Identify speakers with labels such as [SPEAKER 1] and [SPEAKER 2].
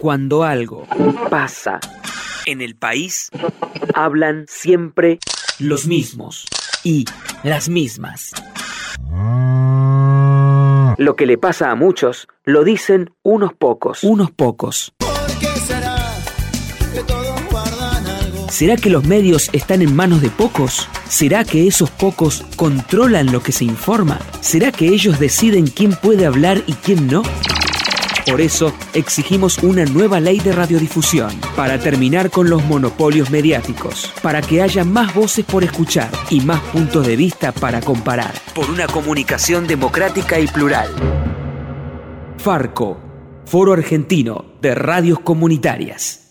[SPEAKER 1] Cuando algo pasa en el país, hablan siempre los mismos y las mismas. Lo que le pasa a muchos, lo dicen unos pocos. Unos pocos.
[SPEAKER 2] ¿Por qué será que todos guardan algo?
[SPEAKER 1] ¿Será que los medios están en manos de pocos? ¿Será que esos pocos controlan lo que se informa? ¿Será que ellos deciden quién puede hablar y quién no? Por eso, exigimos una nueva ley de radiodifusión, para terminar con los monopolios mediáticos, para que haya más voces por escuchar y más puntos de vista para comparar, por una comunicación democrática y plural. Farco, Foro Argentino de Radios Comunitarias.